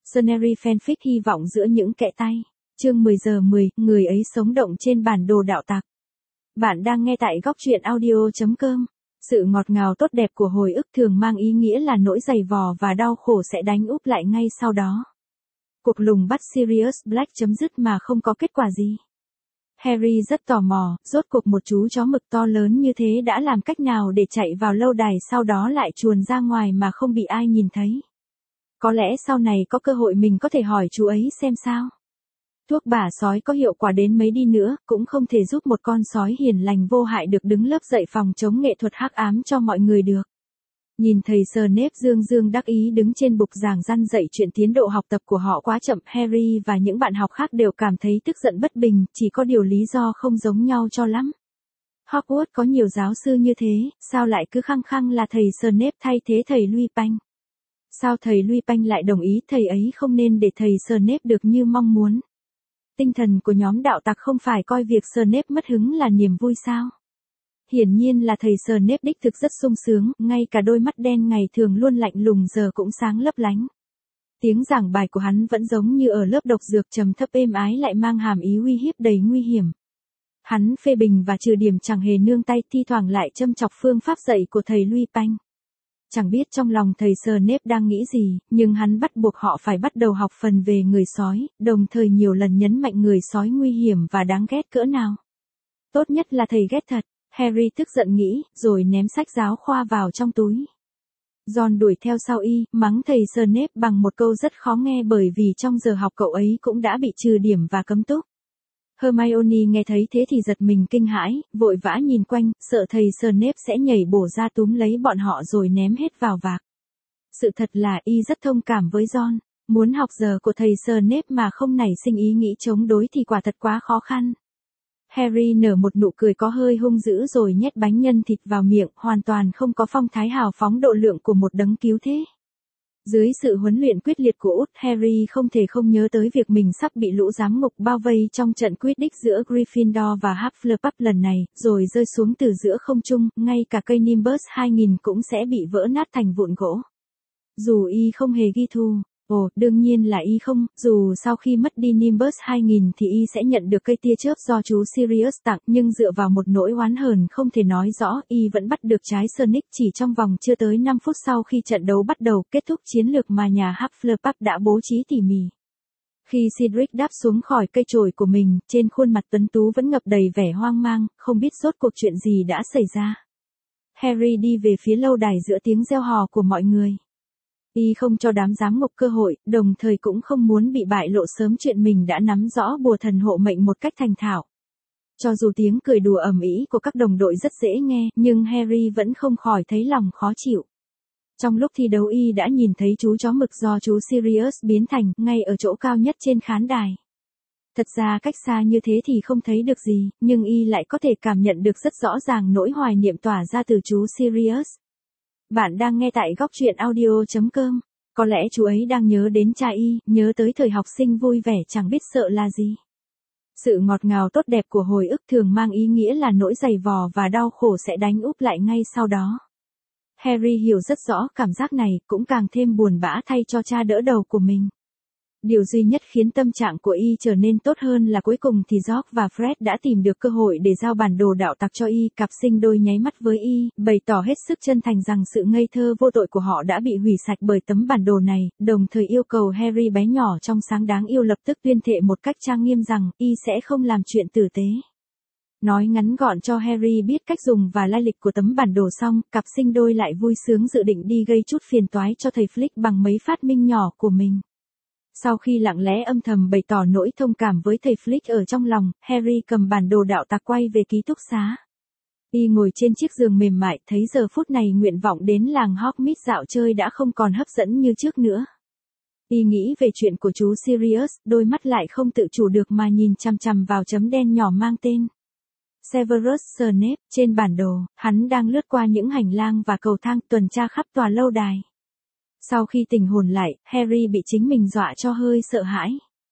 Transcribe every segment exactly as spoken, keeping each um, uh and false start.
Suneri fanfic hy vọng giữa những kẽ tay. Chương mười giờ mười, người ấy sống động trên bản đồ đạo tặc. Bạn đang nghe tại góc truyện audio chấm com. Sự ngọt ngào tốt đẹp của hồi ức thường mang ý nghĩa là nỗi dày vò và đau khổ sẽ đánh úp lại ngay sau đó. Cuộc lùng bắt Sirius Black chấm dứt mà không có kết quả gì. Harry rất tò mò, rốt cuộc một chú chó mực to lớn như thế đã làm cách nào để chạy vào lâu đài sau đó lại chuồn ra ngoài mà không bị ai nhìn thấy. Có lẽ sau này có cơ hội mình có thể hỏi chú ấy xem sao. Thuốc bả sói có hiệu quả đến mấy đi nữa, cũng không thể giúp một con sói hiền lành vô hại được đứng lớp dạy phòng chống nghệ thuật hắc ám cho mọi người được. Nhìn thầy Snape dương dương đắc ý đứng trên bục giảng răn dạy chuyện tiến độ học tập của họ quá chậm, Harry và những bạn học khác đều cảm thấy tức giận bất bình, chỉ có điều lý do không giống nhau cho lắm. Hogwarts có nhiều giáo sư như thế, sao lại cứ khăng khăng là thầy Snape thay thế thầy Lupin? Sao thầy Lupin lại đồng ý thầy ấy không nên để thầy Snape được như mong muốn? Tinh thần của nhóm đạo tặc không phải coi việc Snape mất hứng là niềm vui sao? Hiển nhiên là thầy Snape đích thực rất sung sướng, ngay cả đôi mắt đen ngày thường luôn lạnh lùng giờ cũng sáng lấp lánh. Tiếng giảng bài của hắn vẫn giống như ở lớp độc dược, trầm thấp êm ái lại mang hàm ý uy hiếp đầy nguy hiểm. Hắn phê bình và trừ điểm chẳng hề nương tay, thi thoảng lại châm chọc phương pháp dạy của thầy Lupin. Chẳng biết trong lòng thầy Snape đang nghĩ gì, nhưng hắn bắt buộc họ phải bắt đầu học phần về người sói, đồng thời nhiều lần nhấn mạnh người sói nguy hiểm và đáng ghét cỡ nào. Tốt nhất là thầy ghét thật, Harry tức giận nghĩ, rồi ném sách giáo khoa vào trong túi. Ron đuổi theo sau y, mắng thầy Snape bằng một câu rất khó nghe bởi vì trong giờ học cậu ấy cũng đã bị trừ điểm và cấm túc. Hermione nghe thấy thế thì giật mình kinh hãi, vội vã nhìn quanh, sợ thầy Snape sẽ nhảy bổ ra túm lấy bọn họ rồi ném hết vào vạc. Sự thật là y rất thông cảm với Ron, muốn học giờ của thầy Snape mà không nảy sinh ý nghĩ chống đối thì quả thật quá khó khăn. Harry nở một nụ cười có hơi hung dữ rồi nhét bánh nhân thịt vào miệng, hoàn toàn không có phong thái hào phóng độ lượng của một đấng cứu thế. Dưới sự huấn luyện quyết liệt của út, Harry không thể không nhớ tới việc mình sắp bị lũ giám ngục bao vây trong trận Quidditch giữa Gryffindor và Hufflepuff lần này, rồi rơi xuống từ giữa không trung, ngay cả cây Nimbus hai nghìn cũng sẽ bị vỡ nát thành vụn gỗ. Dù y không hề ghi thu, ồ, đương nhiên là y không, dù sau khi mất đi Nimbus hai nghìn thì y sẽ nhận được cây tia chớp do chú Sirius tặng, nhưng dựa vào một nỗi oán hờn không thể nói rõ, y vẫn bắt được trái Sonic chỉ trong vòng chưa tới năm phút sau khi trận đấu bắt đầu, kết thúc chiến lược mà nhà Hufflepuff đã bố trí tỉ mỉ. Khi Cedric đáp xuống khỏi cây chổi của mình, trên khuôn mặt tuấn tú vẫn ngập đầy vẻ hoang mang, không biết rốt cuộc chuyện gì đã xảy ra. Harry đi về phía lâu đài giữa tiếng reo hò của mọi người. Y không cho đám giám ngục cơ hội, đồng thời cũng không muốn bị bại lộ sớm chuyện mình đã nắm rõ bùa thần hộ mệnh một cách thành thạo. Cho dù tiếng cười đùa ầm ĩ của các đồng đội rất dễ nghe, nhưng Harry vẫn không khỏi thấy lòng khó chịu. Trong lúc thi đấu y đã nhìn thấy chú chó mực do chú Sirius biến thành, ngay ở chỗ cao nhất trên khán đài. Thật ra cách xa như thế thì không thấy được gì, nhưng y lại có thể cảm nhận được rất rõ ràng nỗi hoài niệm tỏa ra từ chú Sirius. Bạn đang nghe tại góc truyện audio chấm com. Có lẽ chú ấy đang nhớ đến cha y, nhớ tới thời học sinh vui vẻ chẳng biết sợ là gì. Sự ngọt ngào tốt đẹp của hồi ức thường mang ý nghĩa là nỗi dày vò và đau khổ sẽ đánh úp lại ngay sau đó. Harry hiểu rất rõ cảm giác này, cũng càng thêm buồn bã thay cho cha đỡ đầu của mình. Điều duy nhất khiến tâm trạng của y trở nên tốt hơn là cuối cùng thì George và Fred đã tìm được cơ hội để giao bản đồ đạo tặc cho y. Cặp sinh đôi nháy mắt với y, bày tỏ hết sức chân thành rằng sự ngây thơ vô tội của họ đã bị hủy sạch bởi tấm bản đồ này, đồng thời yêu cầu Harry bé nhỏ trong sáng đáng yêu lập tức tuyên thệ một cách trang nghiêm rằng y sẽ không làm chuyện tử tế. Nói ngắn gọn cho Harry biết cách dùng và lai lịch của tấm bản đồ xong, cặp sinh đôi lại vui sướng dự định đi gây chút phiền toái cho thầy Flick bằng mấy phát minh nhỏ của mình. Sau khi lặng lẽ âm thầm bày tỏ nỗi thông cảm với thầy Flick ở trong lòng, Harry cầm bản đồ đạo tặc quay về ký túc xá. Y ngồi trên chiếc giường mềm mại, thấy giờ phút này nguyện vọng đến làng Hogsmeade dạo chơi đã không còn hấp dẫn như trước nữa. Y nghĩ về chuyện của chú Sirius, đôi mắt lại không tự chủ được mà nhìn chằm chằm vào chấm đen nhỏ mang tên Severus Snape. Trên bản đồ, hắn đang lướt qua những hành lang và cầu thang tuần tra khắp tòa lâu đài. Sau khi tỉnh hồn lại, Harry bị chính mình dọa cho hơi sợ hãi.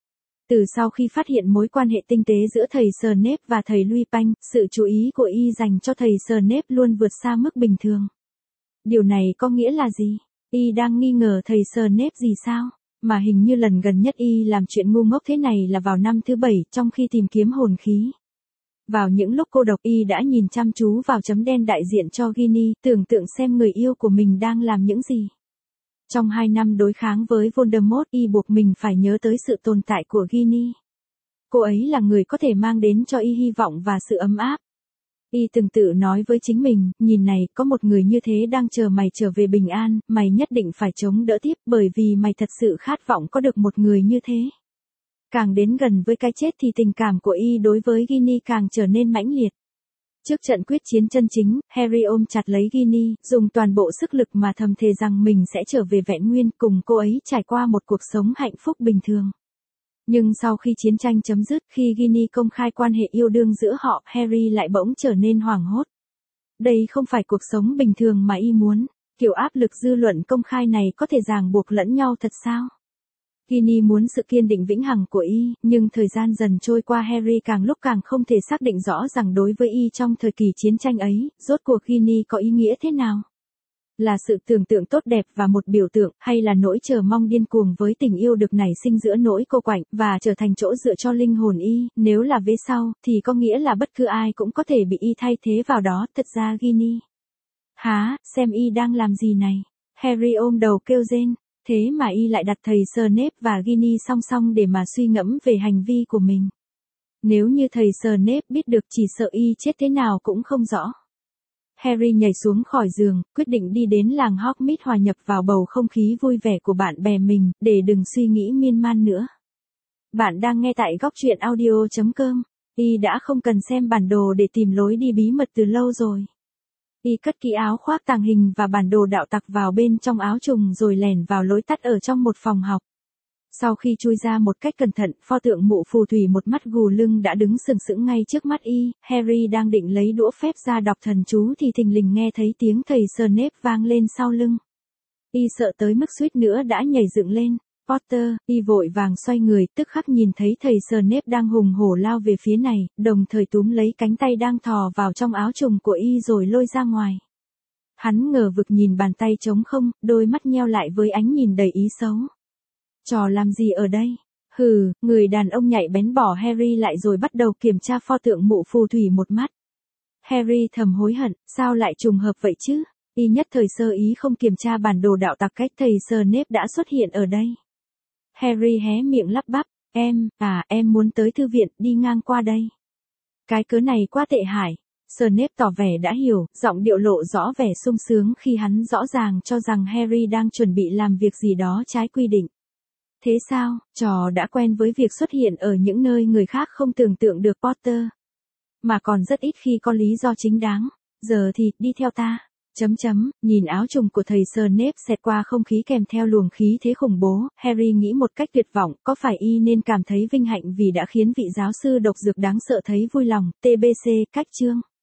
Từ sau khi phát hiện mối quan hệ tinh tế giữa thầy Snape và thầy Lupin, sự chú ý của y dành cho thầy Snape luôn vượt xa mức bình thường. Điều này có nghĩa là gì? Y đang nghi ngờ thầy Snape gì sao? mà hình như lần gần nhất y làm chuyện ngu ngốc thế này là vào năm thứ bảy trong khi tìm kiếm hồn khí. Vào những lúc cô độc y đã nhìn chăm chú vào chấm đen đại diện cho Ginny, tưởng tượng xem người yêu của mình đang làm những gì. Trong hai năm đối kháng với Voldemort, y buộc mình phải nhớ tới sự tồn tại của Ginny. Cô ấy là người có thể mang đến cho y hy vọng và sự ấm áp. Y từng tự nói với chính mình, nhìn này, có một người như thế đang chờ mày trở về bình an, mày nhất định phải chống đỡ tiếp bởi vì mày thật sự khát vọng có được một người như thế. Càng đến gần với cái chết thì tình cảm của y đối với Ginny càng trở nên mãnh liệt. Trước trận quyết chiến chân chính, Harry ôm chặt lấy Ginny, dùng toàn bộ sức lực mà thầm thề rằng mình sẽ trở về vẹn nguyên cùng cô ấy trải qua một cuộc sống hạnh phúc bình thường. Nhưng sau khi chiến tranh chấm dứt, khi Ginny công khai quan hệ yêu đương giữa họ, Harry lại bỗng trở nên hoảng hốt. Đây không phải cuộc sống bình thường mà y muốn, kiểu áp lực dư luận công khai này có thể ràng buộc lẫn nhau thật sao? Ginny muốn sự kiên định vĩnh hằng của y, nhưng thời gian dần trôi qua Harry càng lúc càng không thể xác định rõ rằng đối với y trong thời kỳ chiến tranh ấy, rốt cuộc Ginny có ý nghĩa thế nào? Là sự tưởng tượng tốt đẹp và một biểu tượng, hay là nỗi chờ mong điên cuồng với tình yêu được nảy sinh giữa nỗi cô quạnh, và trở thành chỗ dựa cho linh hồn y, nếu là vế sau, thì có nghĩa là bất cứ ai cũng có thể bị y thay thế vào đó, thật ra Ginny. Hả, xem y đang làm gì này? Harry ôm đầu kêu rên, thế mà y lại đặt thầy Snape và Ginny song song để mà suy ngẫm về hành vi của mình. Nếu như thầy Snape biết được chỉ sợ y chết thế nào cũng không rõ. Harry nhảy xuống khỏi giường, quyết định đi đến làng Hogsmeade hòa nhập vào bầu không khí vui vẻ của bạn bè mình, để đừng suy nghĩ miên man nữa. Bạn đang nghe tại góc truyện audio chấm com. Y đã không cần xem bản đồ để tìm lối đi bí mật từ lâu rồi. Y cất kỹ áo khoác tàng hình và bản đồ đạo tặc vào bên trong áo trùng rồi lẻn vào lối tắt ở trong một phòng học. Sau khi chui ra một cách cẩn thận, pho tượng mụ phù thủy một mắt gù lưng đã đứng sừng sững ngay trước mắt y. Harry đang định lấy đũa phép ra đọc thần chú thì thình lình nghe thấy tiếng thầy Snape vang lên sau lưng. Y sợ tới mức suýt nữa đã nhảy dựng lên. Potter, y vội vàng xoay người, tức khắc nhìn thấy thầy Snape đang hùng hổ lao về phía này, đồng thời túm lấy cánh tay đang thò vào trong áo trùng của y rồi lôi ra ngoài. Hắn ngờ vực nhìn bàn tay trống không, đôi mắt nheo lại với ánh nhìn đầy ý xấu. Trò làm gì ở đây? Hừ, người đàn ông nhạy bén bỏ Harry lại rồi bắt đầu kiểm tra pho tượng mụ phù thủy một mắt. Harry thầm hối hận, sao lại trùng hợp vậy chứ? Y nhất thời sơ ý không kiểm tra bản đồ đạo tặc cách thầy Snape đã xuất hiện ở đây. Harry hé miệng lắp bắp, em, à, em muốn tới thư viện, đi ngang qua đây. Cái cớ này quá tệ hại. Snape tỏ vẻ đã hiểu, giọng điệu lộ rõ vẻ sung sướng khi hắn rõ ràng cho rằng Harry đang chuẩn bị làm việc gì đó trái quy định. Thế sao, trò đã quen với việc xuất hiện ở những nơi người khác không tưởng tượng được Potter. Mà còn rất ít khi có lý do chính đáng. Giờ thì, đi theo ta. Chấm chấm, nhìn áo trùng của thầy Snape xẹt qua không khí kèm theo luồng khí thế khủng bố, Harry nghĩ một cách tuyệt vọng, có phải y nên cảm thấy vinh hạnh vì đã khiến vị giáo sư độc dược đáng sợ thấy vui lòng, tê bê xê, cách chương.